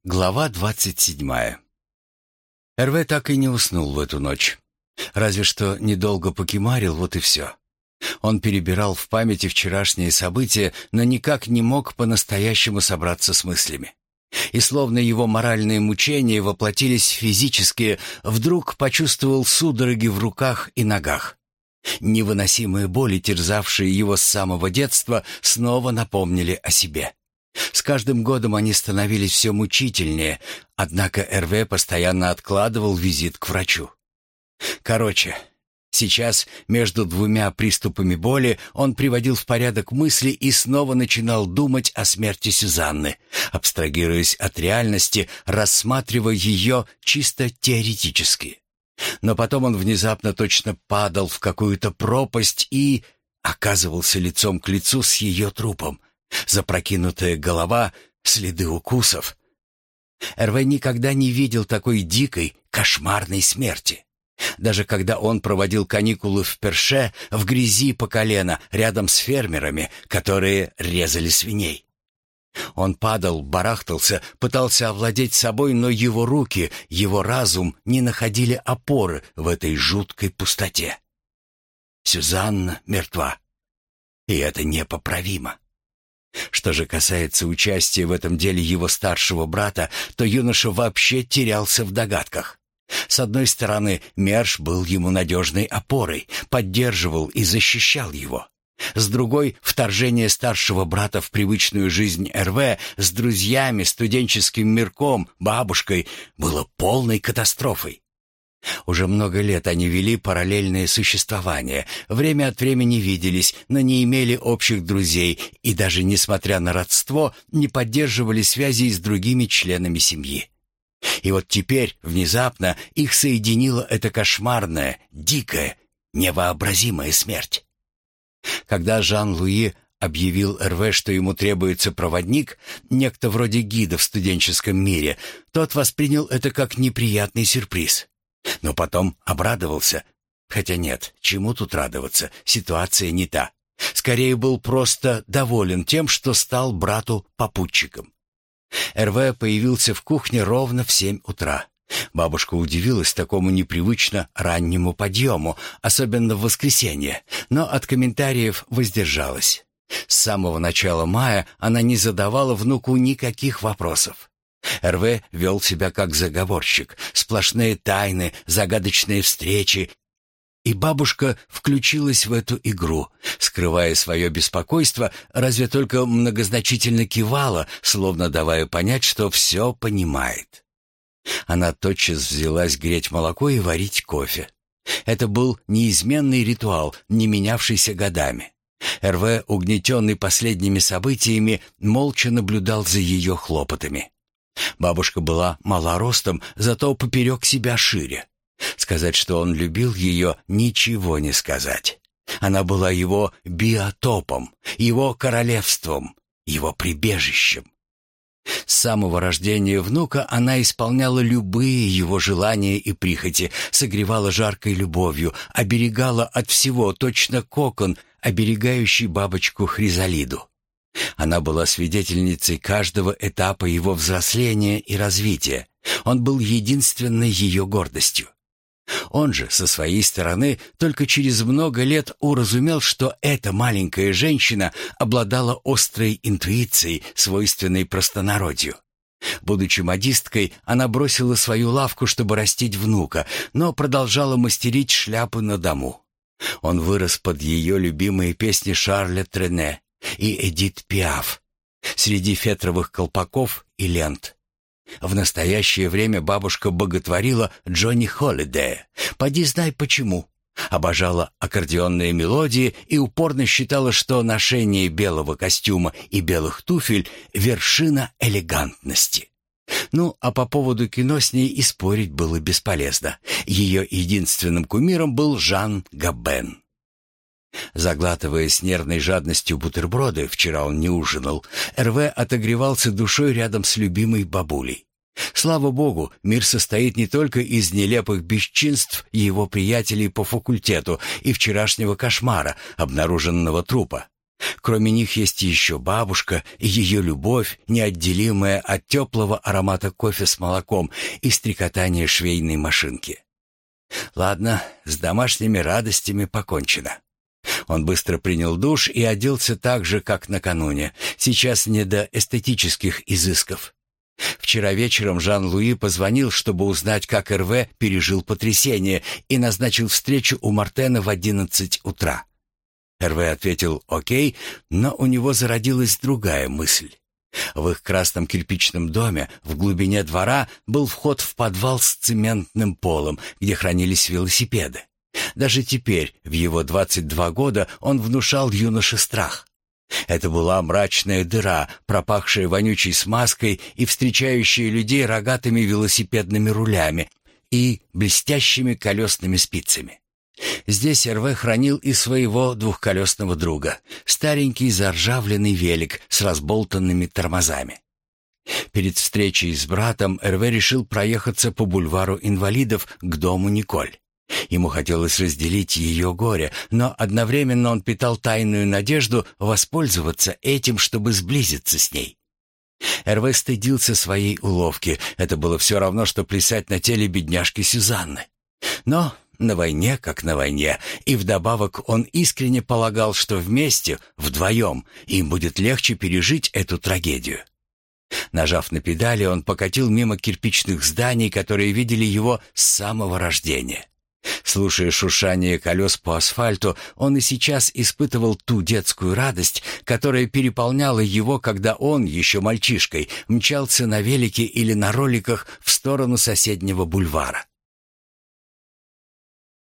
Глава 27. Эрве так и не уснул в эту ночь. Разве что недолго покимарил, вот и все. Он перебирал в памяти вчерашние события, но никак не мог по-настоящему собраться с мыслями. И словно его моральные мучения воплотились в физические, вдруг почувствовал судороги в руках и ногах. Невыносимые боли, терзавшие его с самого детства, снова напомнили о себе. С каждым годом они становились все мучительнее, однако Эрве постоянно откладывал визит к врачу. Короче, сейчас между двумя приступами боли он приводил в порядок мысли и снова начинал думать о смерти Сюзанны, абстрагируясь от реальности, рассматривая ее чисто теоретически. Но потом он внезапно точно падал в какую-то пропасть и оказывался лицом к лицу с ее трупом. Запрокинутая голова, следы укусов. Эрве никогда не видел такой дикой, кошмарной смерти. Даже когда он проводил каникулы в Перше, в грязи по колено, рядом с фермерами, которые резали свиней. Он падал, барахтался, пытался овладеть собой, но его руки, его разум не находили опоры в этой жуткой пустоте. Сюзанна мертва, и это непоправимо. Что же касается участия в этом деле его старшего брата, то юноша вообще терялся в догадках. С одной стороны, Мерш был ему надежной опорой, поддерживал и защищал его. С другой, вторжение старшего брата в привычную жизнь Эрве с друзьями, студенческим мирком, бабушкой было полной катастрофой. Уже много лет они вели параллельное существование, время от времени виделись, но не имели общих друзей и даже, несмотря на родство, не поддерживали связей с другими членами семьи. И вот теперь, внезапно, их соединила эта кошмарная, дикая, невообразимая смерть. Когда Жан-Луи объявил Эрве, что ему требуется проводник, некто вроде гида в студенческом мире, тот воспринял это как неприятный сюрприз. Но потом обрадовался. Хотя нет, чему тут радоваться, ситуация не та. Скорее был просто доволен тем, что стал брату попутчиком. Эрве появился в кухне ровно в 7 утра. Бабушка удивилась такому непривычно раннему подъему, особенно в воскресенье, но от комментариев воздержалась. С самого начала мая она не задавала внуку никаких вопросов. Эрве вел себя как заговорщик, сплошные тайны, загадочные встречи, и бабушка включилась в эту игру, скрывая свое беспокойство, разве только многозначительно кивала, словно давая понять, что все понимает. Она тотчас взялась греть молоко и варить кофе. Это был неизменный ритуал, не менявшийся годами. Эрве, угнетенный последними событиями, молча наблюдал за ее хлопотами. Бабушка была мала ростом, зато поперек себя шире. Сказать, что он любил ее, ничего не сказать. Она была его биотопом, его королевством, его прибежищем. С самого рождения внука она исполняла любые его желания и прихоти, согревала жаркой любовью, оберегала от всего, точно кокон, оберегающий бабочку Хризалиду. Она была свидетельницей каждого этапа его взросления и развития. Он был единственной ее гордостью. Он же, со своей стороны, только через много лет уразумел, что эта маленькая женщина обладала острой интуицией, свойственной простонародью. Будучи модисткой, она бросила свою лавку, чтобы растить внука, но продолжала мастерить шляпы на дому. Он вырос под ее любимые песни Шарля Трене и Эдит Пиаф, среди фетровых колпаков и лент. В настоящее время бабушка боготворила Джонни Холлидея. Поди знай почему. Обожала аккордеонные мелодии и упорно считала, что ношение белого костюма и белых туфель — вершина элегантности. Ну, а по поводу кино с ней и спорить было бесполезно. Ее единственным кумиром был Жан Габен. Заглатывая с нервной жадностью бутерброды, вчера он не ужинал, Эрве отогревался душой рядом с любимой бабулей. Слава богу, мир состоит не только из нелепых бесчинств его приятелей по факультету и вчерашнего кошмара, обнаруженного трупа. Кроме них есть еще бабушка и ее любовь, неотделимая от теплого аромата кофе с молоком и стрекотания швейной машинки. Ладно, с домашними радостями покончено. Он быстро принял душ и оделся так же, как накануне. Сейчас не до эстетических изысков. Вчера вечером Жан-Луи позвонил, чтобы узнать, как Эрве пережил потрясение, и назначил встречу у Мартена в 11 утра. Эрве ответил «Окей», но у него зародилась другая мысль. В их красном кирпичном доме в глубине двора был вход в подвал с цементным полом, где хранились велосипеды. Даже теперь, в его 22 года, он внушал юноше страх. Это была мрачная дыра, пропахшая вонючей смазкой и встречающая людей рогатыми велосипедными рулями и блестящими колесными спицами. Здесь Эрве хранил и своего двухколесного друга, старенький заржавленный велик с разболтанными тормозами. Перед встречей с братом Эрве решил проехаться по бульвару инвалидов к дому Николь. Ему хотелось разделить ее горе, но одновременно он питал тайную надежду воспользоваться этим, чтобы сблизиться с ней. Эрве стыдился своей уловки. Это было все равно, что плясать на теле бедняжки Сюзанны. Но на войне как на войне, и вдобавок он искренне полагал, что вместе, вдвоем, им будет легче пережить эту трагедию. Нажав на педали, он покатил мимо кирпичных зданий, которые видели его с самого рождения. Слушая шуршание колес по асфальту, он и сейчас испытывал ту детскую радость, которая переполняла его, когда он, еще мальчишкой, мчался на велике или на роликах в сторону соседнего бульвара.